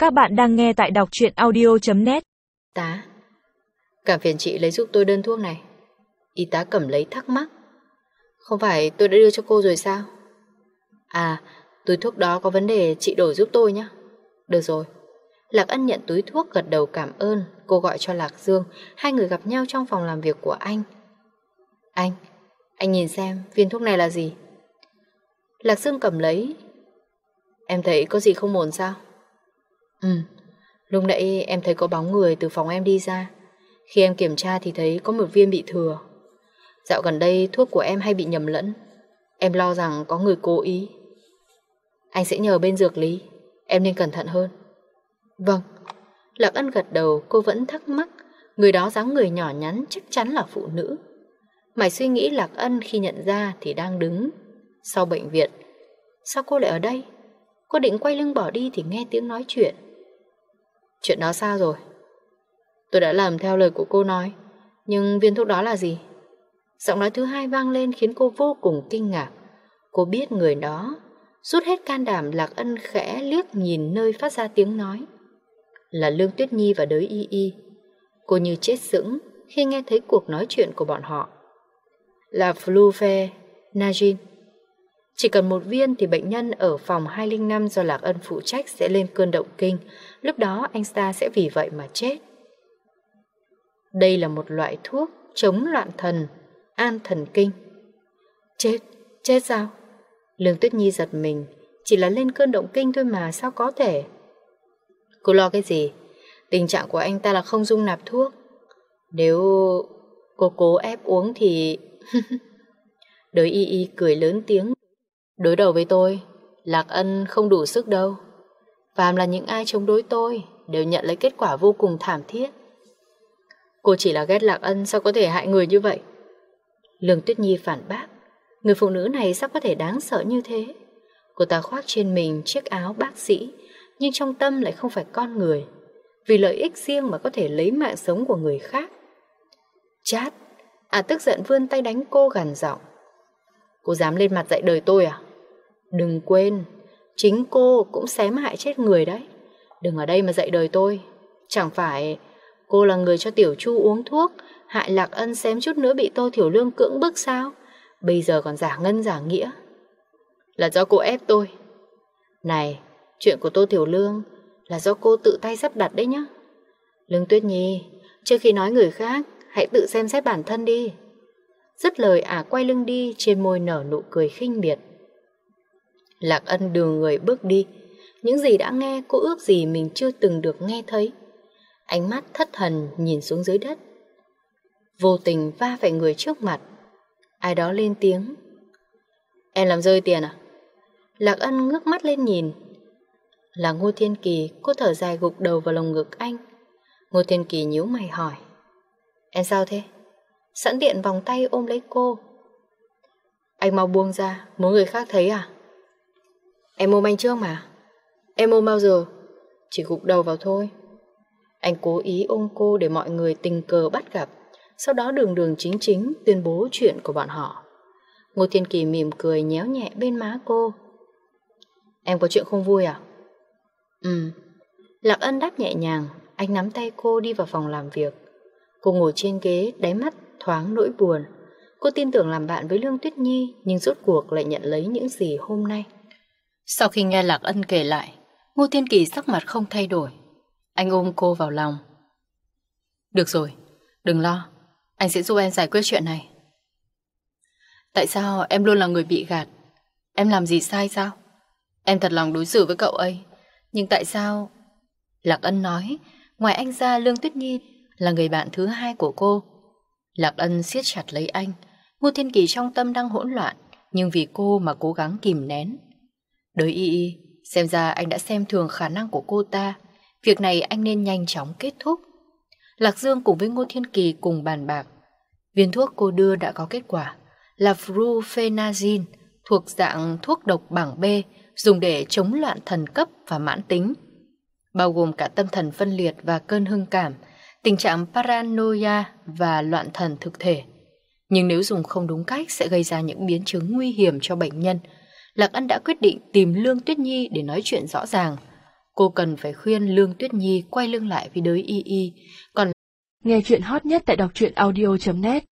Các bạn đang nghe tại đọc truyện audio.net. Tá, cảm phiền chị lấy giúp tôi đơn thuốc này. Y tá Cẩm Lấy thắc mắc. Không phải tôi đã đưa cho cô rồi sao? À, túi thuốc đó có vấn đề, chị đổi giúp tôi nhé. Được rồi. Lạc Ân nhận túi thuốc gật đầu cảm ơn. Cô gọi cho Lạc Dương. Hai người gặp nhau trong phòng làm việc của anh. Anh nhìn xem viên thuốc này là gì? Lạc Dương cầm lấy. Em thấy có gì không ổn sao? Lúc nãy em thấy có bóng người từ phòng em đi ra. Khi em kiểm tra thì thấy có một viên bị thừa. Dạo gần đây thuốc của em hay bị nhầm lẫn. Em lo rằng có người cố ý. Anh sẽ nhờ bên dược lý. Em nên cẩn thận hơn. Vâng. Lạc Ân gật đầu. Cô vẫn thắc mắc. Người đó dáng người nhỏ nhắn chắc chắn là phụ nữ. Mày suy nghĩ Lạc Ân khi nhận ra thì đang đứng sau bệnh viện. Sao cô lại ở đây? Cô định quay lưng bỏ đi thì nghe tiếng nói chuyện. Chuyện đó sao rồi? Tôi đã làm theo lời của cô nói. Nhưng viên thuốc đó là gì? Giọng nói thứ hai vang lên khiến cô vô cùng kinh ngạc. Cô biết người đó. Rút hết can đảm, Lạc Ân khẽ liếc nhìn nơi phát ra tiếng nói. Là Lương Tuyết Nhi và Đới Y Y. Cô như chết sững khi nghe thấy cuộc nói chuyện của bọn họ. Là flufenazine. Chỉ cần một viên thì bệnh nhân ở phòng 205 do Lạc Ân phụ trách sẽ lên cơn động kinh. Lúc đó anh ta sẽ vì vậy mà chết. Đây là một loại thuốc chống loạn thần, an thần kinh. Chết sao? Lương Tuyết Nhi giật mình. Chỉ là lên cơn động kinh thôi mà, sao có thể? Cô lo cái gì? Tình trạng của anh ta là không dung nạp thuốc. Nếu cô cố ép uống thì... Đới Y Y cười lớn tiếng. Đối đầu với tôi, Lạc Ân không đủ sức đâu. Phàm là những ai chống đối tôi đều nhận lấy kết quả vô cùng thảm thiết. Cô chỉ là ghét Lạc Ân, sao có thể hại người như vậy? Lương Tuyết Nhi phản bác. Người phụ nữ này sao có thể đáng sợ như thế? Cô ta khoác trên mình chiếc áo bác sĩ, nhưng trong tâm lại không phải con người. Vì lợi ích riêng mà có thể lấy mạng sống của người khác. Chát, tức giận vươn tay đánh cô gằn giọng. Cô dám lên mặt dạy đời tôi à? Đừng quên, chính cô cũng xém hại chết người đấy. Đừng ở đây mà dạy đời tôi. Chẳng phải cô là người cho Tiểu Chu uống thuốc, hại Lạc Ân xém chút nữa bị Tô Thiểu Lương cưỡng bức sao? Bây giờ còn giả ngân giả nghĩa. Là do cô ép tôi. Này, chuyện của Tô Thiểu Lương là do cô tự tay sắp đặt đấy nhá. Lương Tuyết Nhi, trước khi nói người khác, hãy tự xem xét bản thân đi. Dứt lời quay lưng đi, trên môi nở nụ cười khinh miệt. Lạc Ân đưa người bước đi. Những gì đã nghe cô ước gì mình chưa từng được nghe thấy. Ánh mắt thất thần nhìn xuống dưới đất. Vô tình va phải người trước mặt. Ai đó lên tiếng. Em làm rơi tiền à? Lạc Ân ngước mắt lên nhìn. Là Ngô Thiên Kỳ. Cô thở dài gục đầu vào lồng ngực anh. Ngô Thiên Kỳ nhíu mày hỏi. Em sao thế? Sẵn tiện vòng tay ôm lấy cô. Anh mau buông ra, muốn người khác thấy à? Em ôm anh trước mà. Em ôm bao giờ? Chỉ gục đầu vào thôi. Anh cố ý ôm cô để mọi người tình cờ bắt gặp. Sau đó đường chính chính tuyên bố chuyện của bọn họ. Ngô Thiên Kỳ mỉm cười nhéo nhẹ bên má cô. Em có chuyện không vui à? Lạc Ân đáp nhẹ nhàng. Anh nắm tay cô đi vào phòng làm việc. Cô ngồi trên ghế, đáy mắt thoáng nỗi buồn. Cô tin tưởng làm bạn với Lương Tuyết Nhi, nhưng rốt cuộc lại nhận lấy những gì hôm nay. Sau khi nghe Lạc Ân kể lại, Ngô Thiên Kỳ sắc mặt không thay đổi. Anh ôm cô vào lòng. Được rồi, đừng lo. Anh sẽ giúp em giải quyết chuyện này. Tại sao em luôn là người bị gạt? Em làm gì sai sao? Em thật lòng đối xử với cậu ấy. Nhưng tại sao? Lạc Ân nói, ngoài anh ra Lương Tuyết Nhi là người bạn thứ hai của cô. Lạc Ân siết chặt lấy anh. Ngô Thiên Kỳ trong tâm đang hỗn loạn, nhưng vì cô mà cố gắng kìm nén. Đới Y Y, xem ra anh đã xem thường khả năng của cô ta. Việc này anh nên nhanh chóng kết thúc. Lạc Dương cùng với Ngô Thiên Kỳ cùng bàn bạc. Viên thuốc cô đưa đã có kết quả, là flufenazine, thuộc dạng thuốc độc bảng B, dùng để chống loạn thần cấp và mãn tính, bao gồm cả tâm thần phân liệt và cơn hưng cảm, tình trạng paranoia và loạn thần thực thể. Nhưng nếu dùng không đúng cách sẽ gây ra những biến chứng nguy hiểm cho bệnh nhân. Lạc Ân đã quyết định tìm Lương Tuyết Nhi để nói chuyện rõ ràng. Cô cần phải khuyên Lương Tuyết Nhi quay lưng lại với đới Y Y. Còn nghe chuyện hot nhất tại đọc truyện audio.net